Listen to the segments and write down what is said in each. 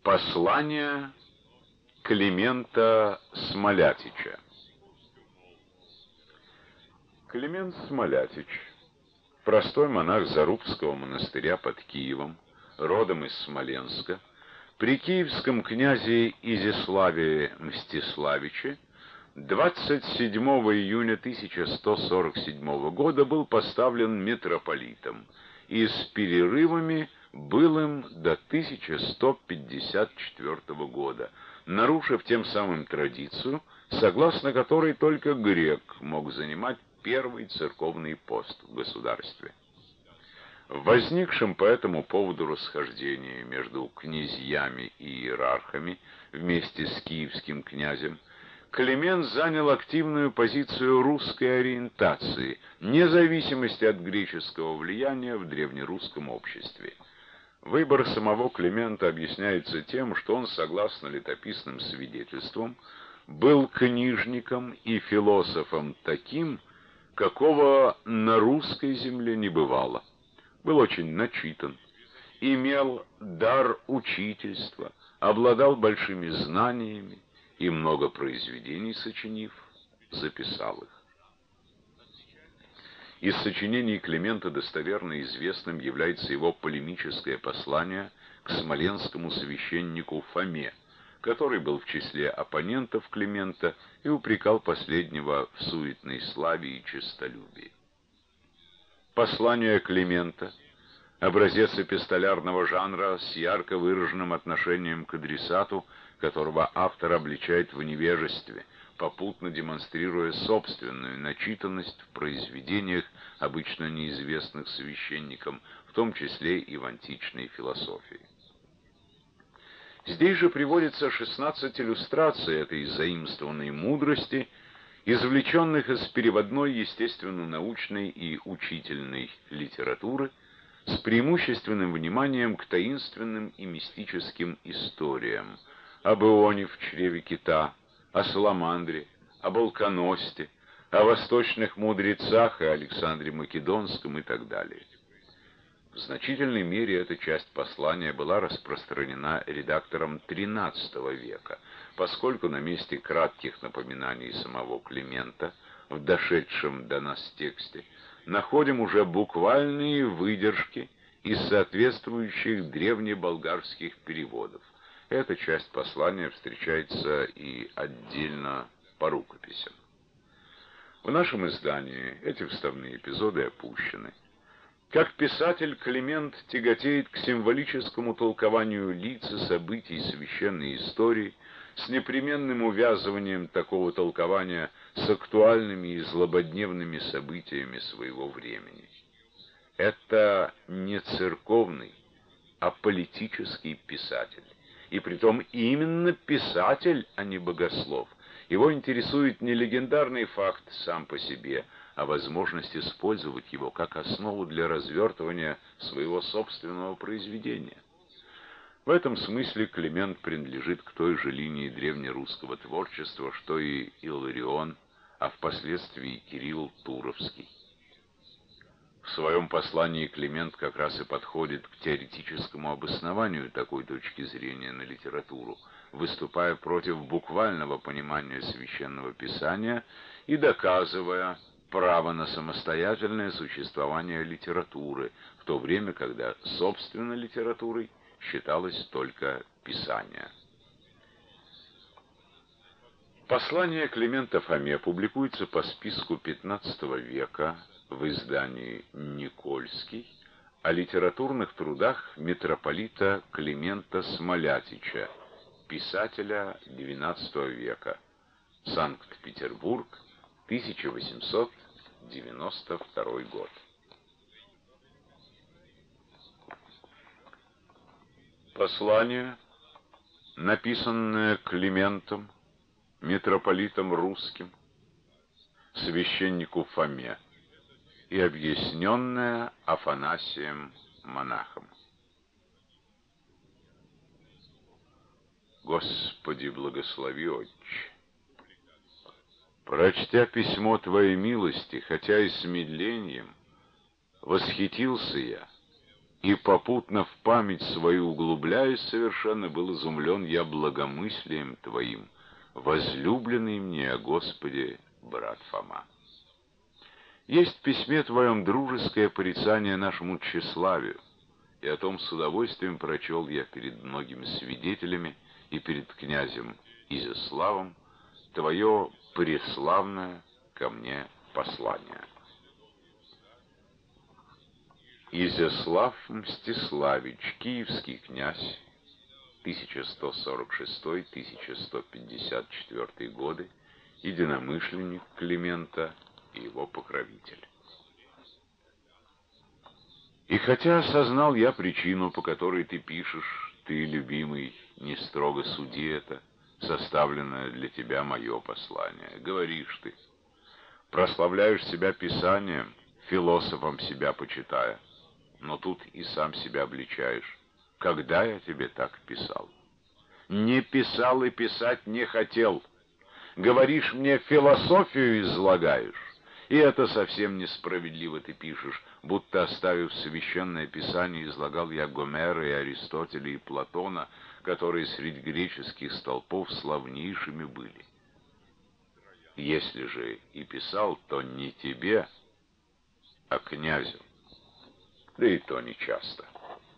Послание Климента Смолятича. Климент Смолятич, простой монах Зарубского монастыря под Киевом, родом из Смоленска, при киевском князе Изяславе Мстиславиче 27 июня 1147 года был поставлен митрополитом и с перерывами был им до 1154 года, нарушив тем самым традицию, согласно которой только грек мог занимать первый церковный пост в государстве. В возникшем по этому поводу расхождении между князьями и иерархами вместе с киевским князем Климент занял активную позицию русской ориентации, независимости от греческого влияния в древнерусском обществе. Выбор самого Климента объясняется тем, что он, согласно летописным свидетельствам, был книжником и философом таким, какого на русской земле не бывало. Был очень начитан, имел дар учительства, обладал большими знаниями и, много произведений сочинив, записал их. Из сочинений Климента достоверно известным является его полемическое послание к смоленскому священнику Фоме, который был в числе оппонентов Климента и упрекал последнего в суетной славе и честолюбии. Послание Климента — образец эпистолярного жанра с ярко выраженным отношением к адресату, которого автор обличает в невежестве, попутно демонстрируя собственную начитанность в произведениях, обычно неизвестных священникам, в том числе и в античной философии. Здесь же приводится 16 иллюстраций этой заимствованной мудрости, извлеченных из переводной естественно-научной и учительной литературы, с преимущественным вниманием к таинственным и мистическим историям об Ионе в чреве кита, о Саламандре, об Алконосте, о восточных мудрецах и Александре Македонском и так далее. В значительной мере эта часть послания была распространена редактором XIII века, поскольку на месте кратких напоминаний самого Климента в дошедшем до нас тексте находим уже буквальные выдержки из соответствующих древнеболгарских переводов. Эта часть послания встречается и отдельно по рукописям. В нашем издании эти вставные эпизоды опущены. Как писатель, Климент тяготеет к символическому толкованию лиц и событий священной истории с непременным увязыванием такого толкования с актуальными и злободневными событиями своего времени. Это не церковный, а политический писатель. И притом именно писатель, а не богослов. Его интересует не легендарный факт сам по себе, а возможность использовать его как основу для развертывания своего собственного произведения. В этом смысле Климент принадлежит к той же линии древнерусского творчества, что и Илларион, а впоследствии Кирилл Туровский. В своем послании Климент как раз и подходит к теоретическому обоснованию такой точки зрения на литературу, выступая против буквального понимания священного писания и доказывая право на самостоятельное существование литературы, в то время, когда собственно литературой считалось только писание. Послание Климента Фоме публикуется по списку XV века в издании «Никольский» о литературных трудах митрополита Климента Смолятича, писателя XII века, Санкт-Петербург, 1892 год. Послание, написанное Климентом, митрополитом русским, священнику Фоме, и объясненное Афанасием монахом. Господи, благослови, Отче! Прочтя письмо Твоей милости, хотя и с медлением, восхитился я И попутно в память свою углубляясь совершенно, был изумлен я благомыслием Твоим, возлюбленный мне, о Господи, брат Фома. Есть в письме Твоем дружеское порицание нашему тщеславию, и о том с удовольствием прочел я перед многими свидетелями и перед князем Изяславом Твое преславное ко мне послание. Изяслав Мстиславич, киевский князь, 1146-1154 годы, единомышленник Климента и его покровитель. И хотя осознал я причину, по которой ты пишешь, ты, любимый, не строго суди это, составленное для тебя мое послание. Говоришь ты, прославляешь себя писанием, философом себя почитая, но тут и сам себя обличаешь. Когда я тебе так писал? Не писал и писать не хотел. Говоришь мне, философию излагаешь. И это совсем несправедливо ты пишешь, будто, оставив священное писание, излагал я Гомера и Аристотеля и Платона, которые среди греческих столпов славнейшими были. Если же и писал, то не тебе, а князю, да и то не часто.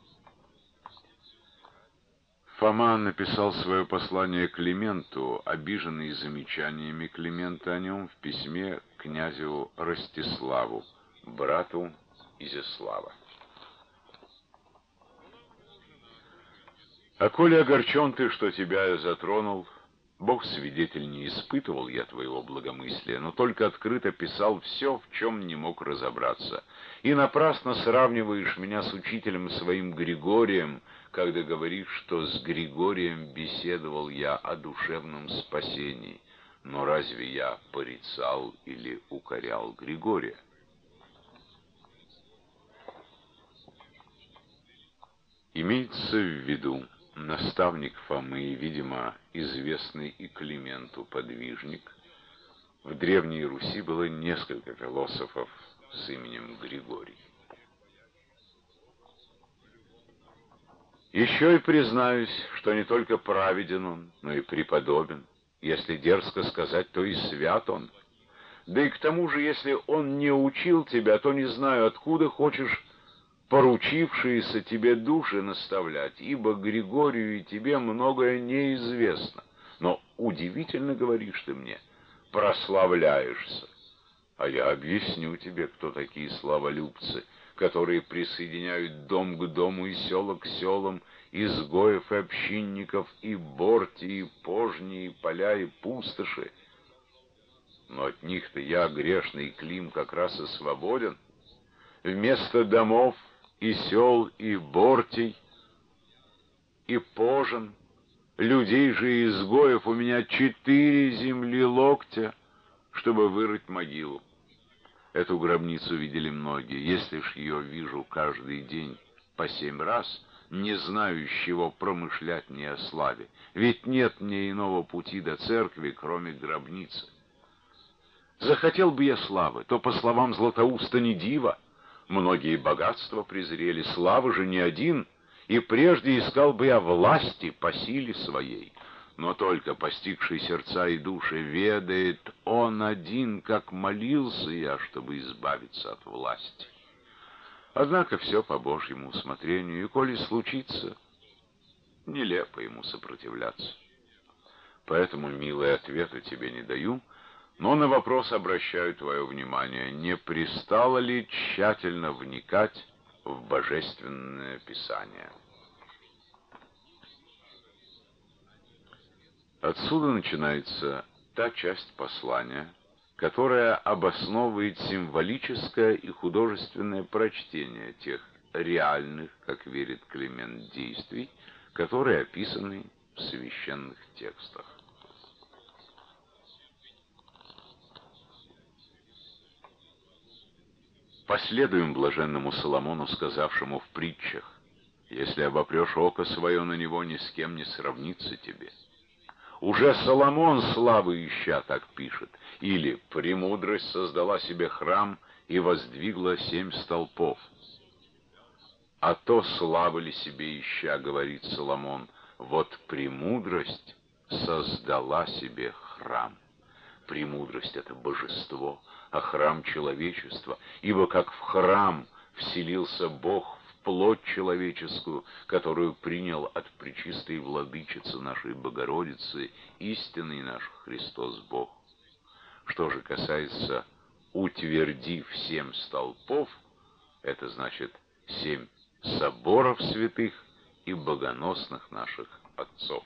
Фома написал свое послание Клименту, обиженный замечаниями Климента о нем в письме князю Ростиславу, брату Изяслава. «А коли огорчен ты, что тебя я затронул, Бог свидетель, не испытывал я твоего благомыслия, но только открыто писал все, в чем не мог разобраться. И напрасно сравниваешь меня с учителем своим Григорием, когда говоришь, что с Григорием беседовал я о душевном спасении. Но разве я порицал или укорял Григория? Имеется в виду наставник Фомы, видимо, известный и Клименту подвижник. В Древней Руси было несколько философов с именем Григорий. Еще и признаюсь, что не только праведен он, но и преподобен. Если дерзко сказать, то и свят он. Да и к тому же, если он не учил тебя, то не знаю, откуда хочешь поручившиеся тебе души наставлять, ибо Григорию и тебе многое неизвестно. Но удивительно, говоришь ты мне, прославляешься. А я объясню тебе, кто такие славолюбцы, которые присоединяют дом к дому и село к селам, изгоев и общинников, и борти, и пожни, и поля, и пустоши. Но от них-то я, грешный Клим, как раз и свободен. Вместо домов и сел, и бортей, и пожен, людей же и изгоев у меня 4 земли локтя, чтобы вырыть могилу. Эту гробницу видели многие. Если ж ее вижу каждый день по 7 раз, не знаю, с чего промышлять мне о славе. Ведь нет мне иного пути до церкви, кроме гробницы. Захотел бы я славы, то, по словам Златоуста, не диво. Многие богатства презрели, славы же не один, и прежде искал бы я власти по силе своей. Но только постигший сердца и души ведает он один, как молился я, чтобы избавиться от власти. Однако все по Божьему усмотрению, и коли случится, нелепо ему сопротивляться. Поэтому, милый, ответа тебе не даю, но на вопрос обращаю твое внимание, не пристало ли тщательно вникать в Божественное Писание. Отсюда начинается та часть послания, которая обосновывает символическое и художественное прочтение тех реальных, как верит Климент, действий, которые описаны в священных текстах. Последуем блаженному Соломону, сказавшему в притчах: «Если обопрешь око свое на него, ни с кем не сравнится тебе». Уже Соломон, славы ища, так пишет. Или «Премудрость создала себе храм и воздвигла 7 столпов». А то славы ли себе ища, говорит Соломон, вот премудрость создала себе храм. Премудрость — это божество, а храм — человечество, ибо как в храм вселился Бог в плоть человеческую, которую принял от пречистой владычицы нашей Богородицы, истинный наш Христос Бог. Что же касается «утвердив 7 столпов», это значит 7 соборов святых и богоносных наших отцов.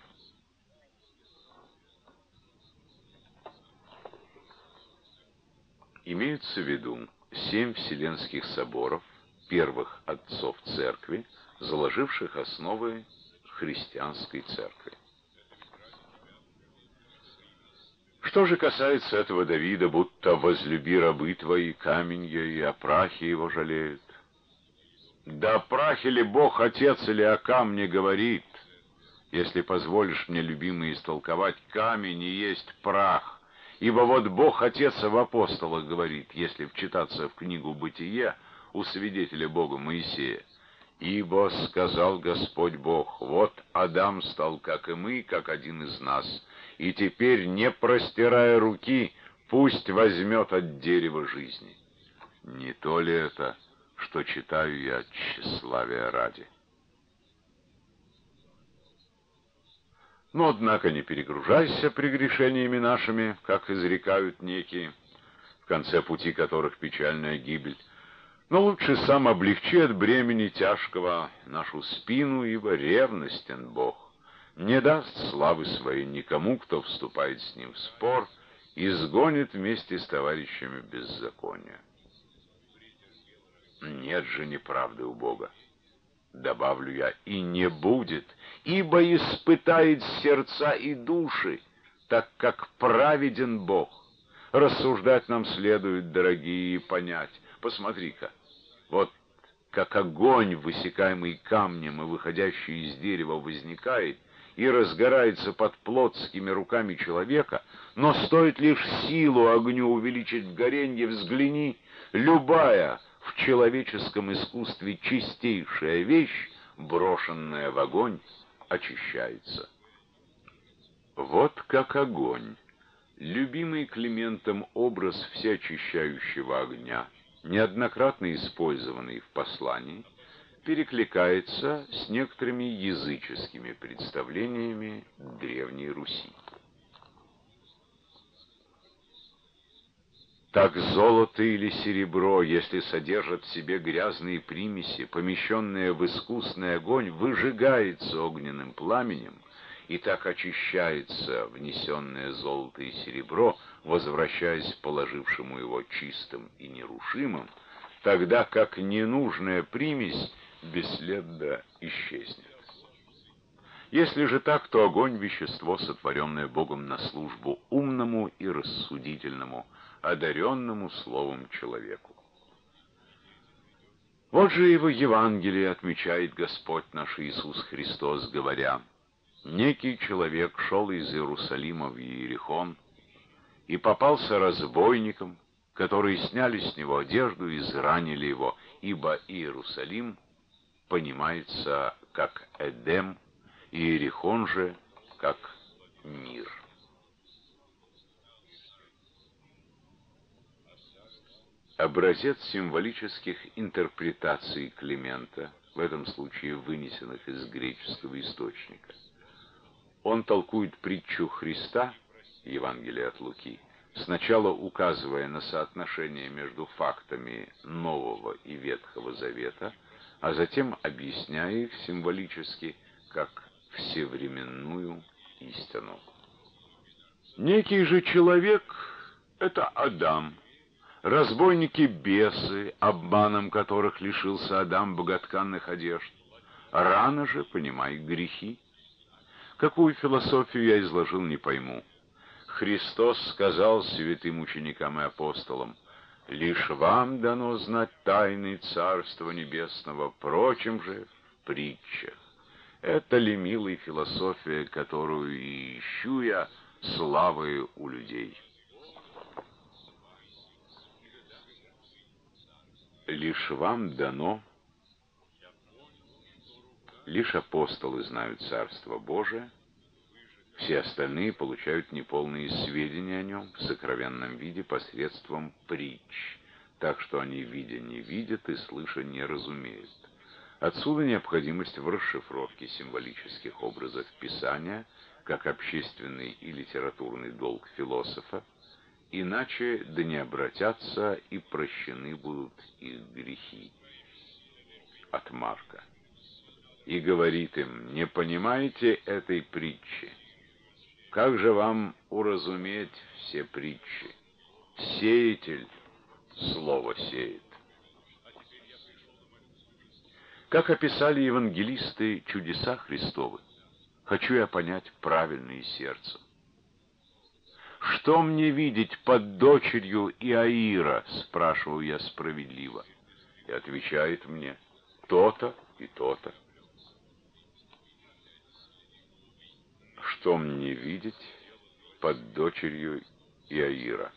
Имеются в виду 7 вселенских соборов, первых отцов церкви, заложивших основы христианской церкви. Что же касается этого Давида, будто возлюби рабы твои каменья, и о прахе его жалеют. Да о прахе ли Бог Отец или о камне говорит? Если позволишь мне, любимый, истолковать, камень и есть прах. Ибо вот Бог Отец в апостолах говорит, если вчитаться в книгу «Бытие» у свидетеля Бога Моисея. «Ибо сказал Господь Бог, вот Адам стал, как и мы, как один из нас, и теперь, не простирая руки, пусть возьмет от дерева жизни». Не то ли это, что читаю я тщеславия ради? Но, однако, не перегружайся прегрешениями нашими, как изрекают некие, в конце пути которых печальная гибель. Но лучше сам облегчи от бремени тяжкого нашу спину, ибо ревностен Бог. Не даст славы своей никому, кто вступает с ним в спор, и сгонит вместе с товарищами беззакония. Нет же неправды у Бога. Добавлю я, и не будет, ибо испытает сердца и души, так как праведен Бог. Рассуждать нам следует, дорогие, и понять. Посмотри-ка, вот как огонь, высекаемый камнем и выходящий из дерева, возникает и разгорается под плотскими руками человека, но стоит лишь силу огню увеличить в горенье, взгляни, любая в человеческом искусстве чистейшая вещь, брошенная в огонь, очищается. Вот как огонь, любимый Климентом образ всеочищающего огня, неоднократно использованный в послании, перекликается с некоторыми языческими представлениями Древней Руси. Так золото или серебро, если содержат в себе грязные примеси, помещенные в искусный огонь, выжигается огненным пламенем, и так очищается внесенное золото и серебро, возвращаясь к положившему его чистым и нерушимым, тогда как ненужная примесь бесследно исчезнет. Если же так, то огонь — вещество, сотворенное Богом на службу умному и рассудительному, одаренному словом человеку. Вот же его Евангелие отмечает Господь наш Иисус Христос, говоря: «Некий человек шел из Иерусалима в Иерихон и попался разбойникам, которые сняли с него одежду и изранили его, ибо Иерусалим понимается как Эдем, Иерихон же как мир». Образец символических интерпретаций Климента, в этом случае вынесенных из греческого источника. Он толкует притчу Христа, Евангелие от Луки, сначала указывая на соотношение между фактами Нового и Ветхого Завета, а затем объясняя их символически как всевременную истину. Некий же человек — это Адам, разбойники-бесы, обманом которых лишился Адам боготканных одежд. Рано же, понимай, грехи. Какую философию я изложил, не пойму. Христос сказал святым ученикам и апостолам: «Лишь вам дано знать тайны Царства Небесного, прочим же в притчах». Это ли, милая, философия, которую и ищу я славы у людей? Лишь вам дано. Лишь апостолы знают Царство Божие, все остальные получают неполные сведения о нем в сокровенном виде посредством притч, так что они, видя, не видят и слыша, не разумеют. Отсюда необходимость в расшифровке символических образов Писания, как общественный и литературный долг философа, иначе да не обратятся и прощены будут их грехи. От Марка. И говорит им: не понимаете этой притчи? Как же вам уразуметь все притчи? Сеятель слово сеет. Как описали евангелисты чудеса Христовы, хочу я понять правильно и сердцем. «Что мне видеть под дочерью Иаира?» — спрашиваю я справедливо. И отвечает мне: то-то и то-то. Что мне видеть под дочерью Иаира?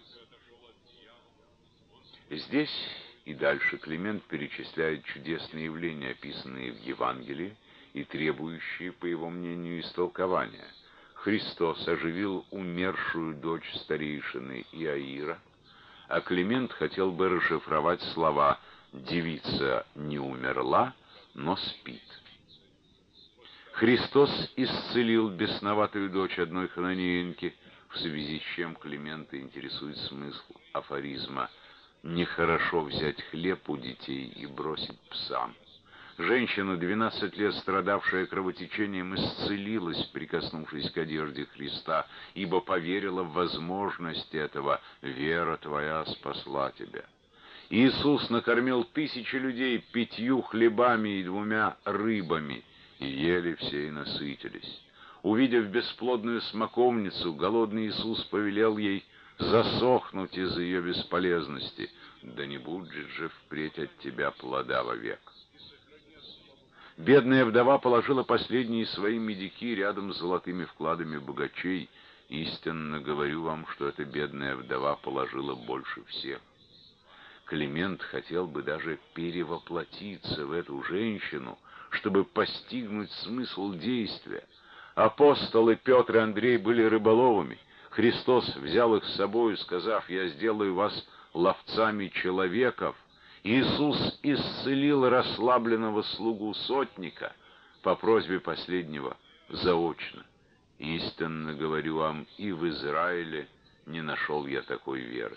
Здесь и дальше Климент перечисляет чудесные явления, описанные в Евангелии и требующие, по его мнению, истолкования. Христос оживил умершую дочь старейшины Иаира, а Климент хотел бы расшифровать слова «девица не умерла, но спит». Христос исцелил бесноватую дочь одной хананеянки, в связи с чем Климента интересует смысл афоризма «нехорошо взять хлеб у детей и бросить псам». Женщина, 12 лет страдавшая кровотечением, исцелилась, прикоснувшись к одежде Христа, ибо поверила в возможность этого: «Вера твоя спасла тебя». Иисус накормил 1000 людей 5 хлебами и 2 рыбами, и ели все и насытились. Увидев бесплодную смоковницу, голодный Иисус повелел ей засохнуть из-за ее бесполезности: «Да не будет же впредь от тебя плода вовек». Бедная вдова положила последние свои медики рядом с золотыми вкладами богачей. Истинно говорю вам, что эта бедная вдова положила больше всех. Климент хотел бы даже перевоплотиться в эту женщину, чтобы постигнуть смысл действия. Апостолы Петр и Андрей были рыболовами. Христос взял их с собою, сказав: «Я сделаю вас ловцами человеков». Иисус исцелил расслабленного слугу сотника по просьбе последнего заочно. Истинно говорю вам, и в Израиле не нашел я такой веры.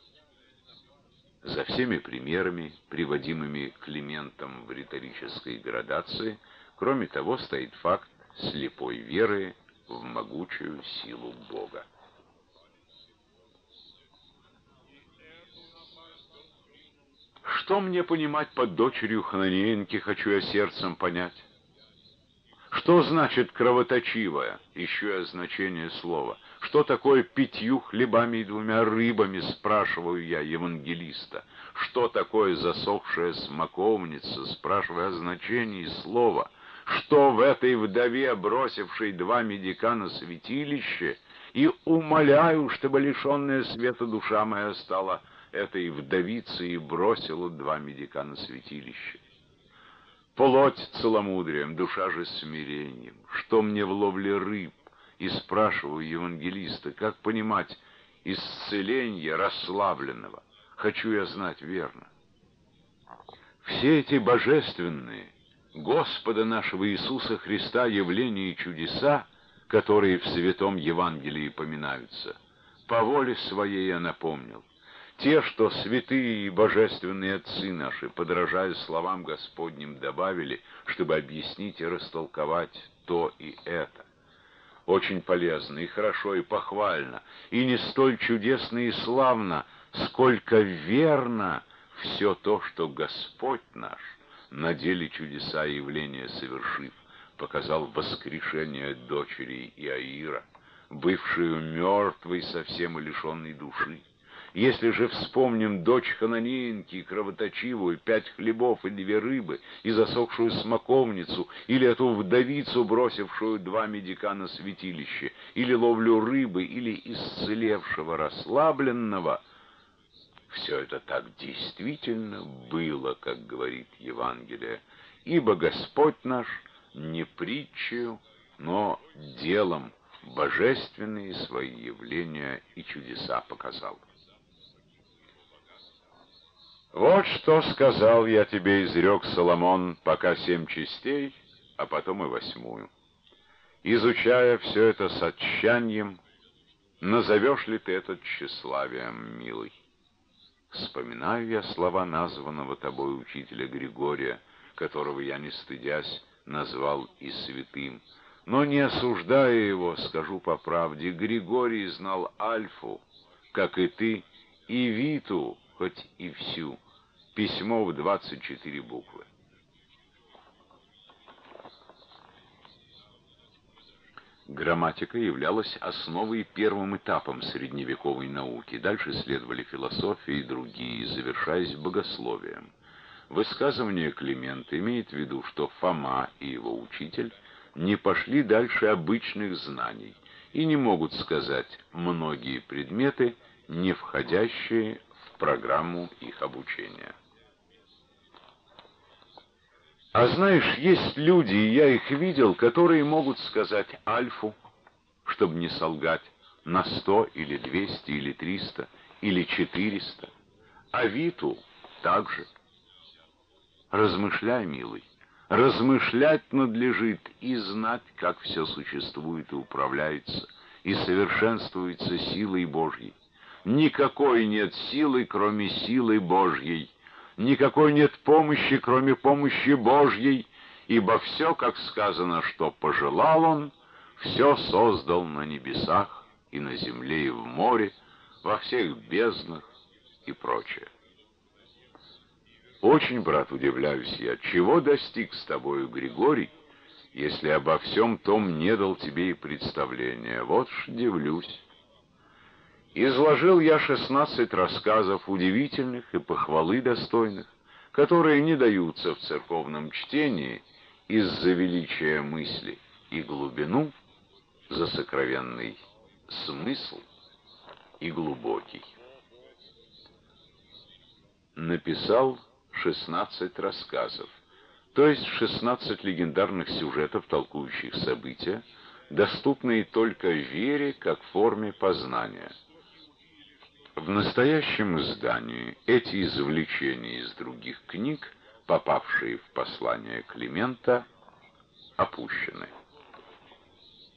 За всеми примерами, приводимыми Климентом в риторической градации, кроме того, стоит факт слепой веры в могучую силу Бога. Что мне понимать под дочерью хананеянки, хочу я сердцем понять. Что значит кровоточивая? Ищу я значение слова. Что такое 5 хлебами и 2 рыбами, спрашиваю я евангелиста. Что такое засохшая смоковница, спрашиваю о значении слова. Что в этой вдове, бросившей 2 медика на святилище, и умоляю, чтобы лишенная света душа моя стала этой вдовицей и бросила 2 медика на святилище. Плоть целомудрием, душа же смирением. Что мне в ловле рыб? И спрашиваю евангелиста, как понимать исцеление расслабленного? Хочу я знать верно. Все эти божественные, Господа нашего Иисуса Христа, явления и чудеса, которые в Святом Евангелии поминаются, по воле своей я напомнил. Те, что святые и божественные отцы наши, подражая словам Господним, добавили, чтобы объяснить и растолковать то и это. Очень полезно и хорошо и похвально, и не столь чудесно и славно, сколько верно все то, что Господь наш, на деле чудеса и явления совершив, показал воскрешение дочери Иаира, бывшую мертвой совсем и лишенной души. Если же вспомним дочь хананеянки, кровоточивую, 5 хлебов и 2 рыбы, и засохшую смоковницу, или эту вдовицу, бросившую 2 медика на святилище, или ловлю рыбы, или исцелевшего расслабленного, все это так действительно было, как говорит Евангелие, ибо Господь наш не притчею, но делом божественные свои явления и чудеса показал. Вот что сказал я тебе, изрек Соломон, пока 7 частей, а потом и 8. Изучая все это с отчаянием, назовешь ли ты это тщеславием, милый? Вспоминаю я слова названного тобой учителя Григория, которого я, не стыдясь, назвал и святым. Но не осуждая его, скажу по правде, Григорий знал Альфу, как и ты, и Виту, хоть и всю, письмо в 24 буквы. Грамматика являлась основой и первым этапом средневековой науки. Дальше следовали философия и другие, завершаясь богословием. Высказывание Климента имеет в виду, что Фома и его учитель не пошли дальше обычных знаний и не могут сказать многие предметы, не входящие в программу их обучения. А знаешь, есть люди, и я их видел, которые могут сказать Альфу, чтобы не солгать, на 100 или 200 или 300 или 400, а Виту также. Размышляй, милый, размышлять надлежит и знать, как все существует и управляется, и совершенствуется силой Божьей. Никакой нет силы, кроме силы Божьей. Никакой нет помощи, кроме помощи Божьей, ибо все, как сказано, что пожелал Он, все создал на небесах и на земле и в море, во всех безднах и прочее. Очень, брат, удивляюсь я, чего достиг с тобою Григорий, если обо всем том не дал тебе и представления. Вот ж дивлюсь. Изложил я 16 рассказов удивительных и похвалы достойных, которые не даются в церковном чтении из-за величия мысли и глубину, за сокровенный смысл и глубокий. Написал 16 рассказов, то есть 16 легендарных сюжетов, толкующих события, доступные только вере как форме познания. В настоящем издании эти извлечения из других книг, попавшие в послание Климента, опущены.